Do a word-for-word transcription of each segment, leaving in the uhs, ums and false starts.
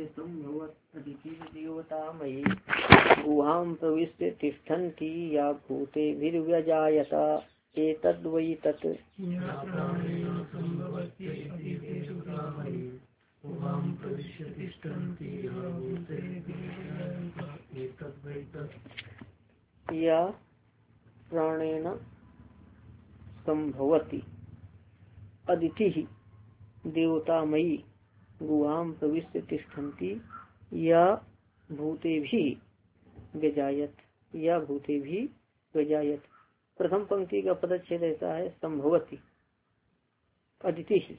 देवतामयी गुहां प्रविश्य तिष्ठन्ति या भूतेभिर्व्यजायत एतद्वै तत् या प्राणेन संभवति अदिति देवतामयी गुहां प्रविश्य तिष्ठन्ति या भूतेभिः व्यजायत या भूतेभिः व्यजायत। प्रथम पंक्ति का पदच्छेद ऐसा है संभवति अदिति ही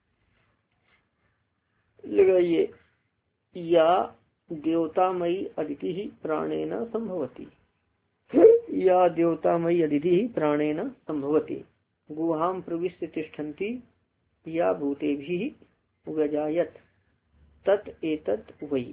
लगाइए या देवतामयी अदिति ही प्राणेन संभवति या देवतामयी अदिति ही प्राणेन संभवति गुहां प्रविश्य तिष्ठन्ति या भूतेभिः व्यजायत तत् एतत् वही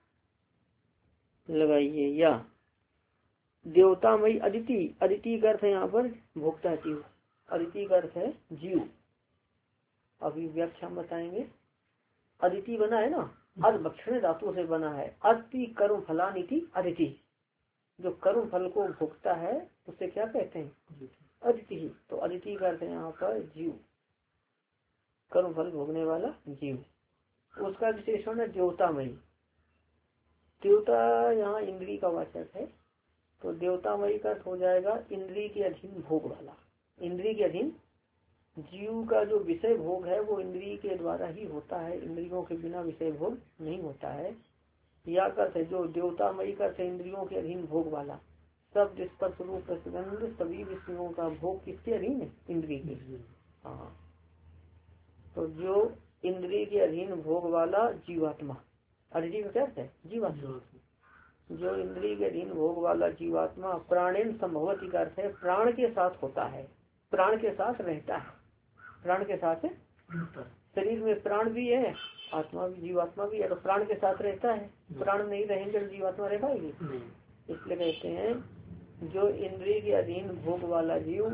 लगाइए। या देवतामयी अदिति, अदिति का अर्थ है यहाँ पर भोक्ता जीव, अदिति का अर्थ है जीव। अभी व्याख्या बताएंगे। अदिति बना है ना, अद भक्षण धातु से बना है। अति कर्म फलानिति अदिति, जो कर्म फल को भोगता है उसे क्या कहते हैं अदिति ही। तो अदिति का अर्थ है यहाँ पर जीव, कर्म फल भोगने वाला जीव। उसका विशेषण है देवतामयी। देवता यहाँ इंद्री का वाचक है, तो देवतामयी का अर्थ हो जाएगा इंद्री के अधीन भोग वाला। इंद्री के अधीन जीव का जो विषय भोग है वो इंद्री के द्वारा ही होता है, इंद्रियों के बिना विषय भोग नहीं होता है। या अर्थ है जो देवतामयी का अर्थ इंद्रियों के अधीन भोग वाला। सब स्पर्श रूप रसगंध सभी विषयों का भोग किसके अधीन है इंद्री के। हाँ, तो जो इंद्रिय के अधीन भोग वाला जीवात्मा, अदिति का क्या अर्थ है जीवात्मा। जो इंद्रिय के अधीन भोग वाला जीवात्मा प्राणेन संभवति का अर्थ है प्राण के साथ होता है, प्राण के साथ रहता है, प्राण के साथ शरीर में प्राण भी है, आत्मा भी जीवात्मा भी है, तो प्राण के साथ रहता है। प्राण नहीं रहेंगे तो जीवात्मा रह पाएगी। इसलिए कहते हैं जो इंद्रिय के अधीन भोग वाला जीव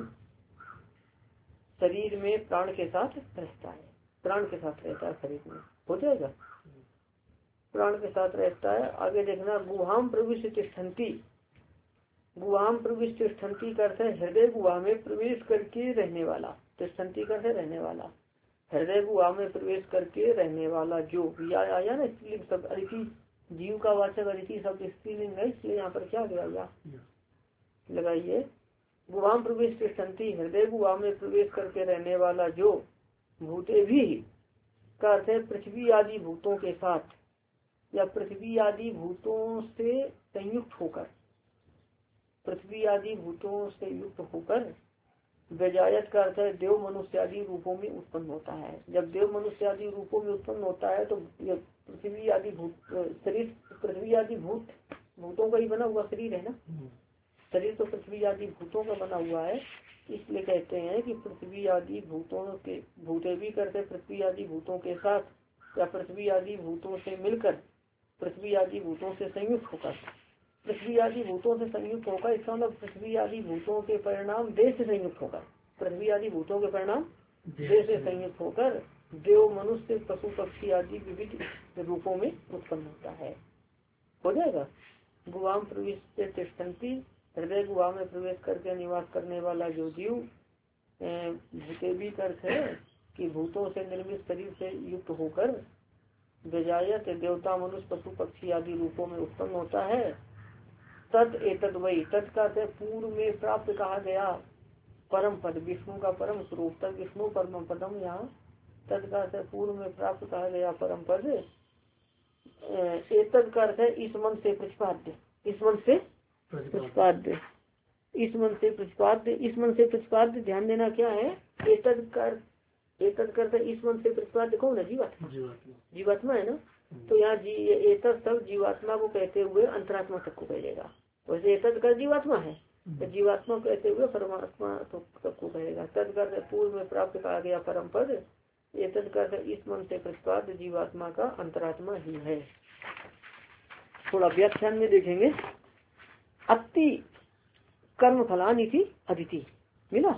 शरीर में प्राण के साथ रहता है, प्राण के साथ रहता है, शरीर में हो जाएगा, प्राण के साथ रहता है। आगे देखना गुहां प्रविश्य तिष्ठन्ति, गुहां प्रविश्य तिष्ठन्ति करते हैं हृदय गुहा में प्रवेश करके रहने वाला। तिष्ठन्ति करते रहने वाला, हृदय गुहा में प्रवेश करके रहने वाला जो या आया ना स्त्रीलिंग शब्द अदिति, जीव का वाचक अदिति शब्द स्त्रीलिंग है, इसलिए यहाँ पर क्या गया लगाइए। गुहां प्रवेश तिष्ठन्ति हृदय गुहा में प्रवेश करके रहने वाला जो भूते भी का अर्थ है पृथ्वी आदि भूतों के साथ या पृथ्वी आदि भूतों से संयुक्त होकर, पृथ्वी आदि भूतों से युक्त होकर व्यजायत का अर्थ है देव मनुष्य आदि रूपों में उत्पन्न होता है। जब देव मनुष्य आदि रूपों में उत्पन्न होता है तो पृथ्वी आदि भूत शरीर, पृथ्वी आदि भूत भूतों का ही बना हुआ शरीर है ना, शरीर तो पृथ्वी आदि भूतों का बना हुआ है। इसलिए कहते हैं कि पृथ्वी आदि भूतों के भूते भी करते पृथ्वी आदि भूतों के साथ या पृथ्वी आदि भूतों से मिलकर, पृथ्वी आदि भूतों से संयुक्त होकर, पृथ्वी आदि भूतों से संयुक्त होकर इसका मतलब पृथ्वी आदि भूतों के परिणाम देश से संयुक्त होकर, पृथ्वी आदि भूतों के परिणाम देश से संयुक्त होकर देव मनुष्य पशु पक्षी आदि विविध रूपों में उत्पन्न होता है। हो जाएगा। गुहां प्रविश्य तिष्ठन्ति हृदय गुहा में प्रवेश करके निवास करने वाला जो जीव भूते भी अर्थ है कि भूतों से निर्मित शरीर से युक्त होकर व्यजायत देवता मनुष्य पशु पक्षी आदि रूपों में उत्पन्न होता है। तद एतद वही, तद का पूर्व में प्राप्त कहा गया परम पद विष्णु का परम स्वरूप, तद विष्णु परम पदम। यहाँ तद का पूर्व में प्राप्त कहा गया परम पद एतद का अर्थ है इस मन से प्रतिपाद्य, इस मन से प्रतिपाद्य, इस मन से प्रतिपाद्य, इस मन से प्रतिपाद्य। ध्यान देना क्या है एतद कर, एतद करते इस मन से प्रतिपाद्य कौन है जीवात्मा, जीवात्मा है ना। तो यहाँ जी एतद सब जीवात्मा को कहते हुए अंतरात्मा तक को कहेगा। वैसे एतद कर जीवात्मा है तो जीवात्मा कहते हुए परमात्मा तक को कहेगा। तद कर पूर्व में प्राप्त कहा गया परम पद एतद कर इस मन से प्रतिपाद्य जीवात्मा का अंतरात्मा ही है। थोड़ा व्याख्यान में देखेंगे। अति कर्म फलानी थी अदिति मिला।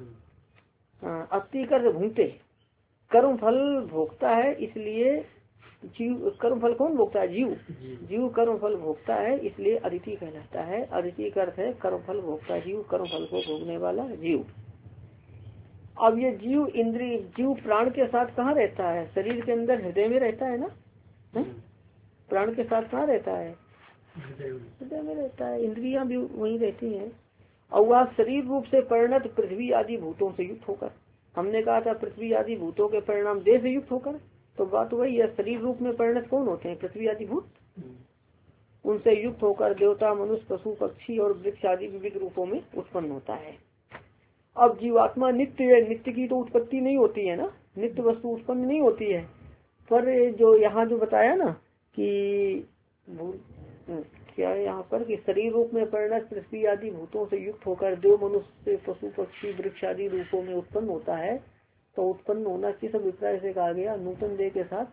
अति कर भूते कर्म फल भोगता है, इसलिए जीव कर्म फल कौन भोगता है? जीव। जीव कर्म फल भोगता है, इसलिए अदिति कहलाता है। अदिति का अर्थ है कर्म फल भोगता जीव, कर्म फल को भोगने वाला जीव। अब ये जीव इंद्रिय जीव प्राण के साथ कहाँ रहता है? शरीर के अंदर हृदय में रहता है ना? है? प्राण के साथ कहाँ रहता है? हृदय में रहता है। इंद्रियां भी वहीं रहती हैं। और वह शरीर रूप से परिणत पृथ्वी आदि भूतों से युक्त होकर, हमने कहा था पृथ्वी आदि भूतों के परिणाम देह से युक्त होकर, तो बात वही है। शरीर रूप में परिणत कौन होते हैं? पृथ्वी आदि भूत। उनसे युक्त होकर देवता, मनुष्य, पशु, पक्षी और वृक्ष आदि विविध रूपों में उत्पन्न होता है। अब जीवात्मा नित्य है, नित्य की तो उत्पत्ति नहीं होती है ना, नित्य वस्तु उत्पन्न नहीं होती है। पर जो यहाँ जो बताया ना कि क्या है यहाँ पर कि शरीर रूप में परिणत पृथ्वी आदि भूतों से युक्त होकर देव, मनुष्य, पशु, पक्षी, वृक्ष आदि रूपों में उत्पन्न होता है, तो उत्पन्न होना किस अभिप्राय से कहा गया? नूतन देह के साथ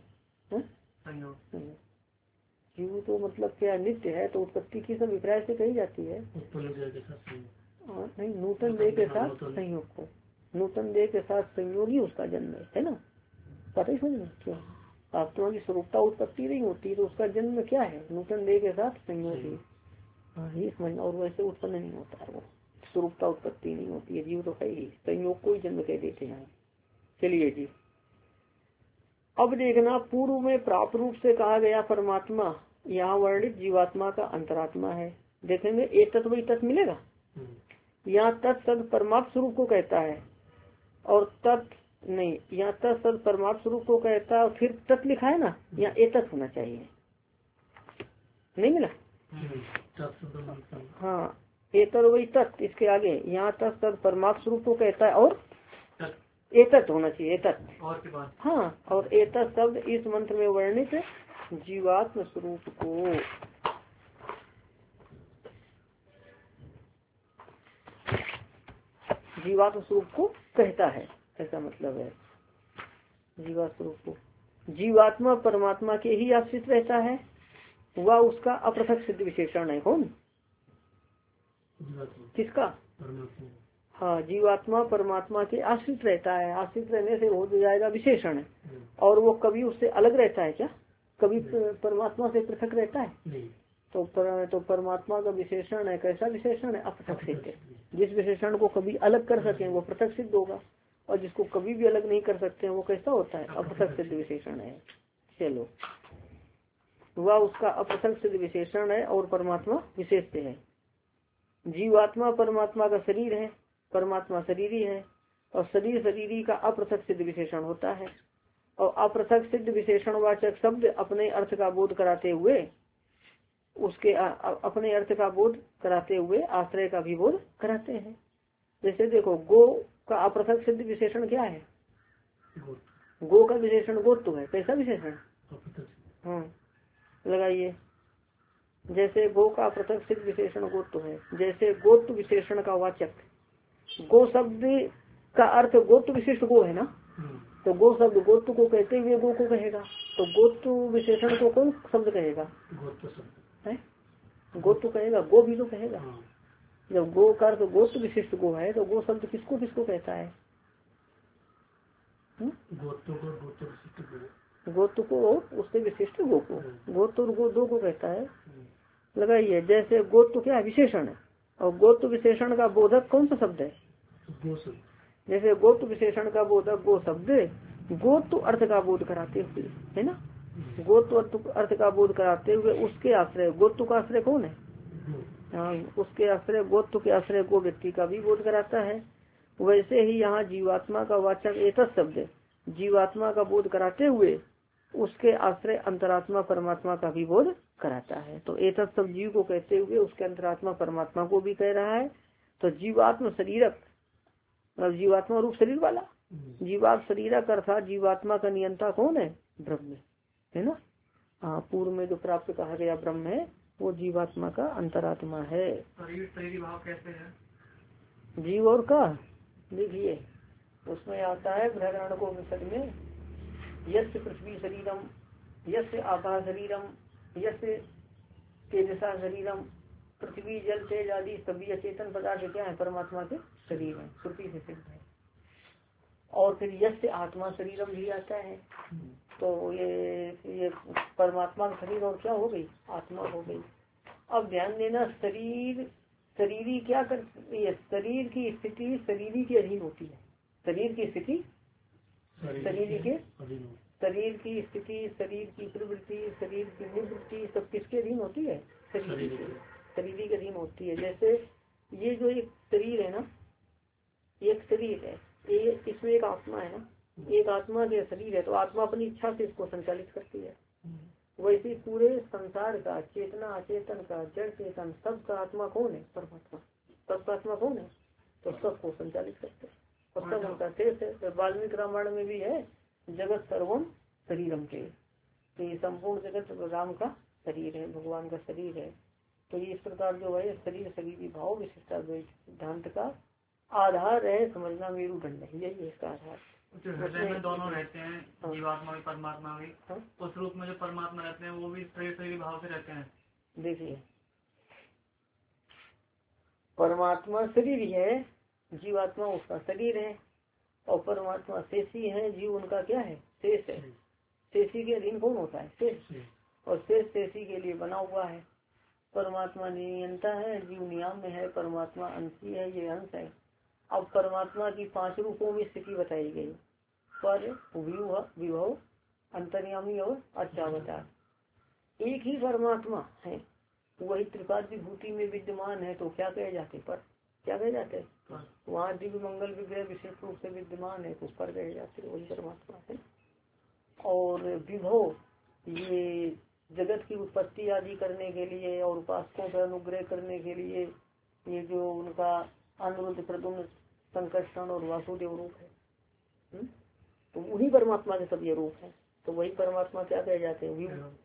जीव तो मतलब क्या नित्य है, तो उत्पत्ति किस अभिप्राय से कही जाती है? नहीं, नूतन देह के साथ संयोग को, नूतन देह के साथ संयोग ही उसका जन्म है ना। पता ही समझ क्यों आत्मा की स्वरूपता उत्पत्ति नहीं होती, तो उसका जन्म क्या है? नूतन देह के साथ संयोग ही। हाँ ये समझना। और वैसे उत्पन्न नहीं होता है, वो स्वरूपता उत्पत्ति नहीं होती है। जीव तो है ही, संयोग को ही जन्म कह देते हैं। चलिए जी, अब देखना पूर्व में प्राप्त रूप से कहा गया परमात्मा, यहाँ वर्णित जीवात्मा का अंतरात्मा है। देखेंगे एक तत्व ही तत्व मिलेगा। यहाँ तत्सद परमात्म स्वरूप को कहता है, और तत् नहीं, यहाँ तत्सद परमात्म स्वरूप को कहता है, और फिर तत् लिखा है ना, यहाँ एक तत्व होना चाहिए। नहीं मिला? हाँ, एतर वही तत्, इसके आगे यहाँ तत्सद परमात्म स्वरूप को कहता है, और एतत् होना चाहिए। एतत्, हाँ, और एतत् शब्द इस मंत्र में वर्णित जीवात्म स्वरूप को जीवात्म स्वरूप को कहता है, ऐसा मतलब है। जीवात्म स्वरूप को जीवात्मा परमात्मा के ही आश्रित रहता है, वह उसका अपृथक सिद्ध विशेषण है। कौन? किसका? हाँ, जीवात्मा परमात्मा के आश्रित रहता है। आश्रित रहने से हो जाएगा विशेषण है। और वो कभी उससे अलग रहता है क्या? कभी परमात्मा से पृथक रहता है? नहीं। तो पर, तो परमात्मा का विशेषण है, कैसा विशेषण है? अपृथक सिद्ध। जिस विशेषण को कभी अलग कर सके वो पृथक सिद्ध होगा, और जिसको कभी भी अलग नहीं कर सकते वो कैसा होता है? अपृथक सिद्ध विशेषण है। चलो, वह उसका अपृथक सिद्ध विशेषण है, और परमात्मा विशेष है। जीवात्मा परमात्मा का शरीर है, परमात्मा शरीरी है, और शरीर शरीरी का अपृथक सिद्ध विशेषण होता है। और अपृथक सिद्ध विशेषण वाचक शब्द अपने अर्थ का बोध कराते हुए उसके आ, अपने अर्थ का बोध कराते हुए आश्रय का भी बोध कराते हैं। जैसे देखो, गो का अपृथक सिद्ध विशेषण क्या है? गो का विशेषण गोत्व है। कैसा विशेषण? हाँ, लगाइए। जैसे गो का अपृथक सिद्ध विशेषण गोत्व है, जैसे गोत्व विशेषण का वाचक, गो शब्द का अर्थ गोत्व विशिष्ट गो है ना, तो गो शब्द गोत्व को कहते हुए गो को कहेगा, तो गोत्व विशेषण को कौन शब्द कहेगा? गोत्व शब्द है, गोत्व कहेगा, गो भी तो कहेगा। जब गो का अर्थ गोत्व विशिष्ट गो है, तो गो शब्द किसको किसको कहता है? गोत्व को गोत्व विशिष्ट गो, गोत्व को उससे विशिष्ट गो को, गोत्व और गो दो को कहता है। लगाइए, जैसे गोत्व क्या है? विशेषण है, और गोत्व विशेषण का बोधक कौन सा शब्द है? गो शब्द। जैसे गोत्व विशेषण का बोधक गो शब्द गोत्व अर्थ का बोध कराते हुए, है ना, गोत्व अर्थ का बोध कराते हुए उसके आश्रय, गोत्व का आश्रय कौन है? हाँ, उसके आश्रय गोत्व के आश्रय गो व्यक्ति का भी बोध कराता है। वैसे ही यहाँ जीवात्मा का वाचक एतत् शब्द जीवात्मा का बोध कराते हुए उसके आश्रय अंतरात्मा परमात्मा का भी बोध कराता है। तो एतत् शब्द जीव को कहते हुए उसके अंतरात्मा परमात्मा को भी कह रहा है। तो जीवात्म शरीरक, मतलब जीवात्मा रूप शरीर वाला, जीवात्म शरीरक अर्थात जीवात्मा का नियंता कौन है? ब्रह्म है ना। हाँ, पूर्व में जो प्राप्त कहा गया ब्रह्म है वो जीवात्मा का अंतरात्मा है। शरीर शरीर भाव कैसे है? जीव और का देखिए, उसमें आता है बृहदारण्यक को उपनिषद में, यस्य पृथ्वी शरीरम, यस्य आकाश शरीरम, यस्य तेजसा शरीरम, पृथ्वी जल तेज आदि सभी अचेतन पदार्थ क्या है? परमात्मा के शरीर है, श्रुति से सिद्ध है। और फिर यस्य आत्मा शरीरम भी आता है, तो ये ये परमात्मा का शरीर और क्या हो गई, आत्मा हो गई। अब ध्यान देना, शरीर शरीरी क्या कर, ये शरीर की स्थिति शरीरी के अधीन होती है। शरीर की स्थिति शरीर के शरीर की स्थिति, शरीर की प्रवृत्ति, शरीर की निवृत्ति सब किसके अधीन होती है, शरीर के शरीर के अधीन होती है। जैसे ये जो एक शरीर है ना, एक शरीर है, ये इसमें एक आत्मा है ना, एक आत्मा के शरीर है, तो आत्मा अपनी इच्छा से इसको संचालित करती है। वैसे पूरे संसार का चेतना अचेतन का जड़ चेतन सबका आत्मा कौन है, परमात्मा। सबका आत्मा कौन है, तो सबको संचालित करते हैं और सब उनका शेष है। तो वाल्मीकि रामायण में भी है, जगत सर्वम शरीरम के, तो ये संपूर्ण जगत राम का शरीर है, भगवान का शरीर है। तो ये इस प्रकार जो है शरीर शरीरी भाव विशिष्टाद्वैत सिद्धांत का आधार है, समझना मेरुदंड है, यही है इसका आधार। जो हृदय में दोनों रहते हैं, जीवात्मा भी परमात्मा भी, उस रूप में जो परमात्मा रहते हैं वो भी शरीर शरीर भाव से रहते हैं। देखिए परमात्मा शरीर है, जीवात्मा उसका शरीर है, और परमात्मा शेषी है, जीव उनका क्या है, शेष है। शेषी के अधीन कौन होता है, शेष, और शेष शेषी के लिए बना हुआ है। परमात्मा नियंता है, जीव नियम में है, परमात्मा अंशी है, ये अंश है। अब परमात्मा की पांच रूपों में स्थिति बताई गई, पर विभव अंतर्यामी और अचावतार। एक ही परमात्मा है, वही त्रिपाद विभूति में विद्यमान है, तो क्या कहे जाते, पर क्या कहे जाते, वहाँ दिव्य मंगल विग्रह विशेष रूप से विद्यमान है, तो पर कहे जाते, वही परमात्मा है। और विभव ये जगत की उत्पत्ति आदि करने के लिए और उपासकों पर अनुग्रह करने के लिए, ये जो उनका अनिरुद्ध प्रद्युम्न संकर्षण और वासुदेव रूप है, हुँ? तो वही परमात्मा के सब ये रूप है, तो वही परमात्मा क्या कहे जाते हैं,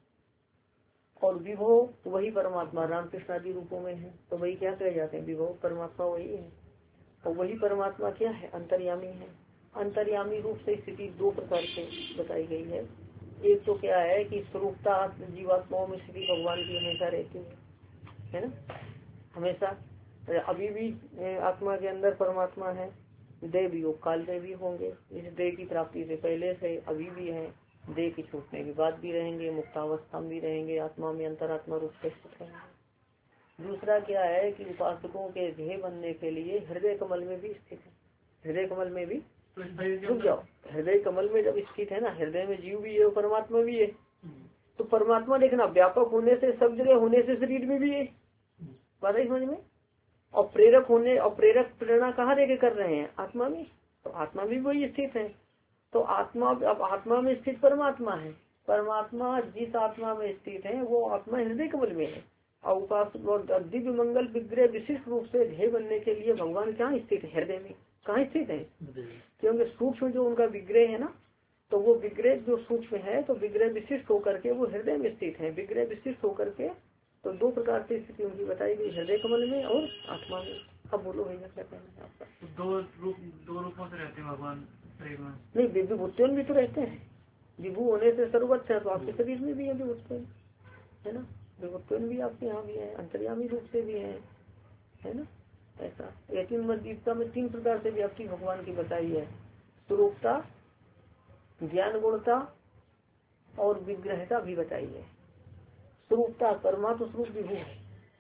विभव। और विभव वही परमात्मा रामकृष्ण आदि रूपों में है, तो वही क्या कहे जाते हैं, विभव, परमात्मा वही है। और वही परमात्मा क्या है, अंतर्यामी है। अंतर्यामी रूप से स्थिति दो प्रकार से बताई गई है। एक तो क्या है कि स्वरूपता जीवात्माओं में स्थिति भगवान की हमेशा रहती है, है ना, हमेशा। अभी भी आत्मा के अंदर परमात्मा है, देह भी योग काल में भी होंगे, इस देह की प्राप्ति से पहले से अभी भी है, देह की छूटने के बाद भी रहेंगे, मुक्तावस्था में भी रहेंगे, आत्मा में अंतरात्मा रूप से स्थित रहेंगे। दूसरा क्या है कि उपासकों के ध्येय बनने के लिए हृदय कमल में भी स्थित है। हृदय कमल में भी रुक जाओ, हृदय कमल में जब स्थित है ना, हृदय में जीव भी है और परमात्मा भी है, तो परमात्मा देखना व्यापक होने से सब जगह होने से शरीर में भी है, बात है समझ में। और प्रेरक होने और प्रेरक प्रेरणा कहाँ देके कर रहे हैं, आत्मा में, तो आत्मा भी वही स्थित है। तो आत्मा, अब आत्मा में स्थित परमात्मा है, परमात्मा जिस आत्मा में स्थित है वो आत्मा हृदय कमल में है। और उपासक दिव्य मंगल विग्रह विशिष्ट रूप से ध्येय बनने के लिए भगवान कहाँ स्थित है, हृदय में। कहाँ स्थित है, क्योंकि सूक्ष्म जो उनका विग्रह है ना, तो वो विग्रह जो सूक्ष्म है, तो विग्रह विशिष्ट होकर के वो हृदय में स्थित है। विग्रह विशिष्ट होकर के तो दो प्रकार से स्थिति उनकी बताई गई, हृदय कमल में और आत्मा में। अब बोलो भैया क्या कहना है आपका। दो रूप दो रूपों से रहते हैं भगवान शरीर में, नहीं विभूतियों भी तो रहते हैं, विभू होने से सर्वत्र है, तो आपके शरीर में भी है विभूतियों, है ना, विभूतियों भी आपके यहाँ भी है, अंतर्यामी रूप से भी है, है ना। ऐसा तीन मदीपता में तीन प्रकार से व्याप्ति भगवान की बताई है, स्वरूपता, ज्ञान गुणता और विग्रहता भी बताई है। स्वरूपता परमात्मा स्वरूप विभू है,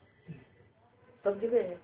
सब जगह है,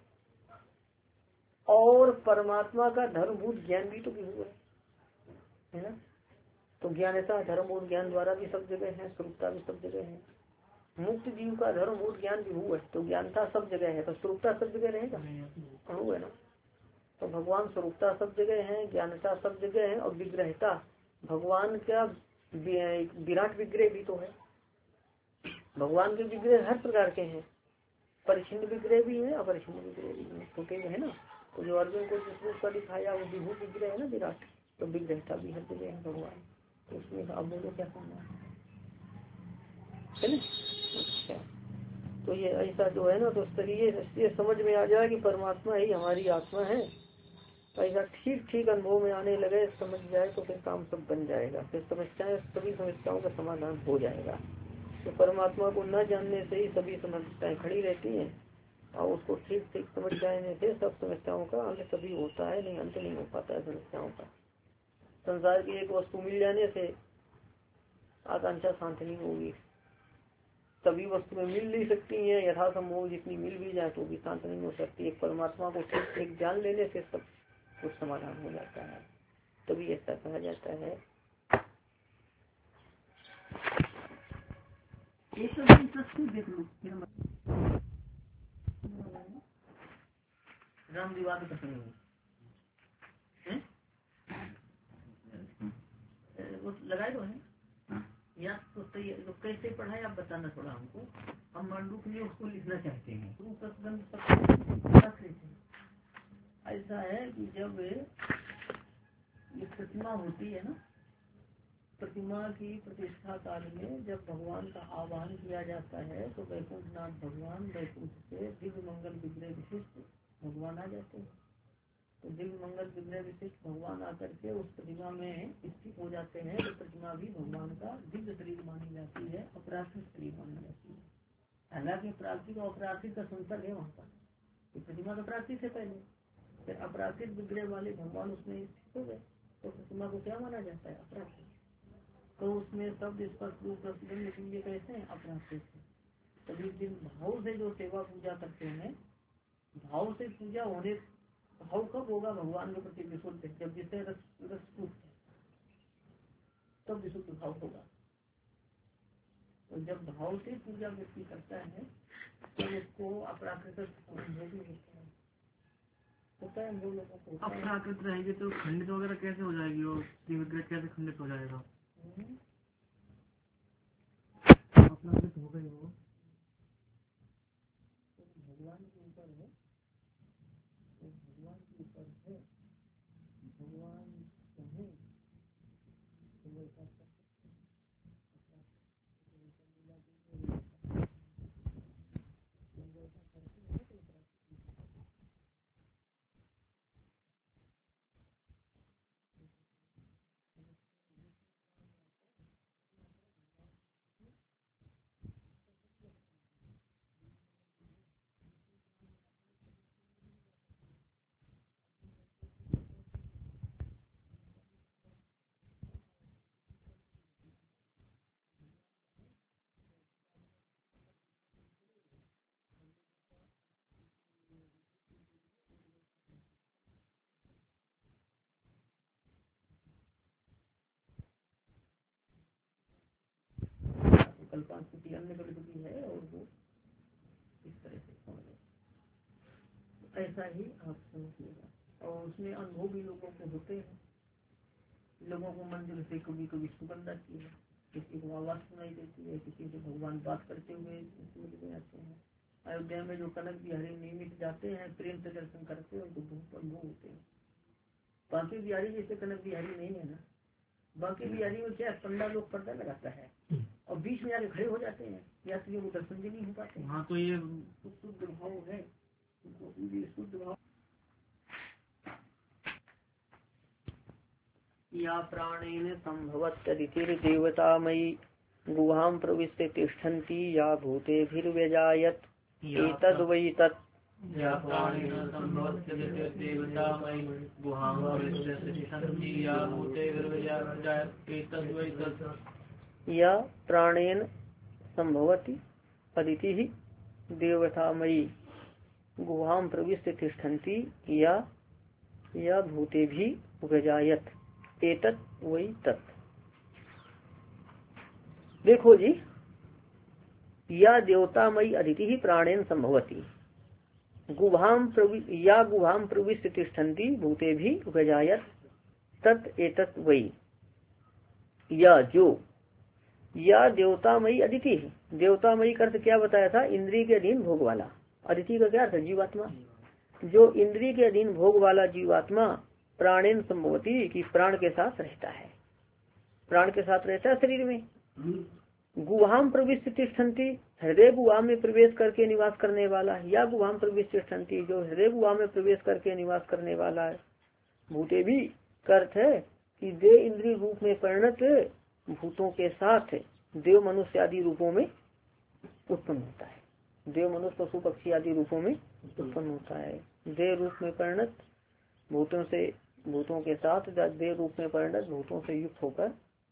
और परमात्मा का धर्मभूत ज्ञान भी तो विभू है, है ना। तो ज्ञानता धर्म और ज्ञान द्वारा भी सब जगह है, स्वरूपता भी सब जगह है। मुक्त जीव का धर्म और ज्ञान विभू है, तो ज्ञानता सब जगह है, तो स्वरूपता सब जगह रहेगा, अणु है ना। तो भगवान स्वरूपता सब जगह है, ज्ञानता सब जगह है, और विग्रहता भगवान का विराट विग्रह भी तो है। भगवान के विग्रह हर प्रकार के हैं, परिचिन्न विग्रह भी है, अपरिचिन्न विग्रह भी है, तो है ना। तो जो अर्जुन को जिस रूप का दिखाया वो विभू विग्रह है ना विराट, तो विग्रहता भी हर जगह है भगवान। तो उसमें अब बोलो क्या करना है, अच्छा। तो ये ऐसा जो है ना, तो ये समझ में आ जाए कि परमात्मा ही हमारी आत्मा है, ऐसा ठीक ठीक अनुभव में आने लगे, समझ जाए तो फिर काम सब बन जाएगा, फिर समस्याएं सभी समस्याओं का समाधान हो जाएगा। तो परमात्मा को न जानने से ही सभी समस्याएं खड़ी रहती हैं, और उसको ठीक ठीक समझ जाने से सब समस्याओं का अंत सभी होता है, नहीं अंत नहीं हो पाता है समस्याओं का। संसार की एक वस्तु मिल जाने से आकांक्षा शांत नहीं होगी, तभी वस्तु में मिल नहीं सकती है। यथासंभव जितनी मिल भी जाए तो भी शांत नहीं हो सकती। एक परमात्मा को ठीक एक जान लेने से सब कुछ समाधान हो जाता है, तभी ऐसा कहा जाता है। एक देख लो राम विवाद प्रसंग लगाए तो है या तो, तो कैसे पढ़ाए आप बताना थोड़ा हमको, हम मांडूक में उसको लिखना चाहते हैं तो रख लेते हैं। ऐसा है कि जब ये प्रतिमा होती है ना, प्रतिमा की प्रतिष्ठा काल में जब भगवान का आह्वान किया जाता है तो वैकुंठनाथ भगवान वैकुंठ से दिव्य मंगल विग्रह विशिष्ट भगवान आ जाते हैं। तो दिव्य मंगल विग्रह विशिष्ट भगवान आकर के उस प्रतिमा में स्थित हो जाते हैं। तो प्रतिमा भी भगवान का दिव्य शरीर मानी जाती है, अपराधिक शरीर मानी जाती है। हालांकि प्राकृतिक और अपराधिक का संसर्ग है वहाँ पर, तो प्रतिमा तो प्राकृतिक है पहले, फिर अपराधिक विग्रह वाले भगवान उसमें स्थित हो गए तो प्रतिमा को क्या माना जाता है? अपराधिक। तो उसमें शब्द स्पर्श रूप रसगंध ये कैसे हैं? अपराधिक है। तभी जिन भाव से जो सेवा पूजा करते हैं, भाव से पूजा होने, भाव कब होगा भगवान के प्रति विशुद्ध? जब जिससे रस रस है तब विशुद्ध भाव होगा। तो जब भाव से पूजा व्यक्ति करता है तो उसको अप्राकृत अनुभव होता है। होता है हम लोगों को अप्राकृत रहेगी तो खंडित वगैरह कैसे हो जाएगी, वो विग्रह कैसे खंडित हो जाएगा? अप्राकृत हो गई वो भगवान के ऊपर है, तो भगवान के ऊपर है, भगवान चाहे तो वो ऐसा कर सकते हैं। कल्पांति अन्य कल्पति है और वो इस तरह से समझे, ऐसा ही आप समझिएगा। और उसमें अनुभव भी लोगों को होते हैं। लोगों को मंदिर से कभी कभी सुगंध आती है, किसी को आवाज सुनाई देती है, किसी से भगवान बात करते हुए मिलने आते हैं। अयोध्या में जो कनक बिहारी नियमित जाते हैं प्रेम से दर्शन करते हैं उनको बहुत अनुभव होते हैं। बाकी बिहारी जैसे कनक बिहारी नहीं है ना, बाकी बिहारी में क्या पंडा लोग पर्दा लगाता है और बीच में आके खड़े हो जाते हैं, यात्रियों को दर्शन भी नहीं हो पाते। हाँ तो ये शुद्ध भाव है, शुद्ध भाव। या प्राणेन संभवत्यदितिर्देवतामयी गुहां प्रविश्य तिष्ठन्ति या भूतेभिर्व्यजायत एतद् वै तत्। या प्राणेन संभवत्यदितिर्देवतामयी गुहां प्रविश्य तिष्ठन्ति या भूतेभिर्व्यजायत एतद् वै तत्। या प्राणेन संभवति अदिति देवतामयी गुहां प्रविश्य तिष्ठन्ति या या भूतेभिर्व्यजायत एतत् वै तत्। देखो जी, या देवतामयी अदिति ही प्राणेन संभवती गुहाम प्रवि या गुहाम प्रविश्य तिष्ठन्ति भूते भी व्यजायत तत् एतत् वै। या जो या देवतामयी अदिति, देवतामयी का अर्थ क्या बताया था? इंद्रिय के अधीन भोग वाला। अदिति का क्या अर्थ? जीवात्मा। जो इंद्रिय के अधीन भोग वाला जीवात्मा प्राणेन संभवती की प्राण के साथ रहता है, प्राण के साथ रहता है शरीर में। गुहाम प्रविश्य तिष्ठन्ति हृदय गुहा में प्रवेश करके निवास करने वाला, या गुहाम प्रविश्य तिष्ठन्ति जो हृदय गुहा में प्रवेश करके निवास करने वाला है। भूते भी का अर्थ है कि देह इंद्रिय रूप में परिणत भूतों के साथ देव मनुष्य आदि रूपों में उत्पन्न होता है। देव मनुष्य पशु पक्षी आदि रूपों में उत्पन्न होता है। देह रूप में परिणत भूतों से भूतों के साथ देह रूप में परिणत भूतों से युक्त होकर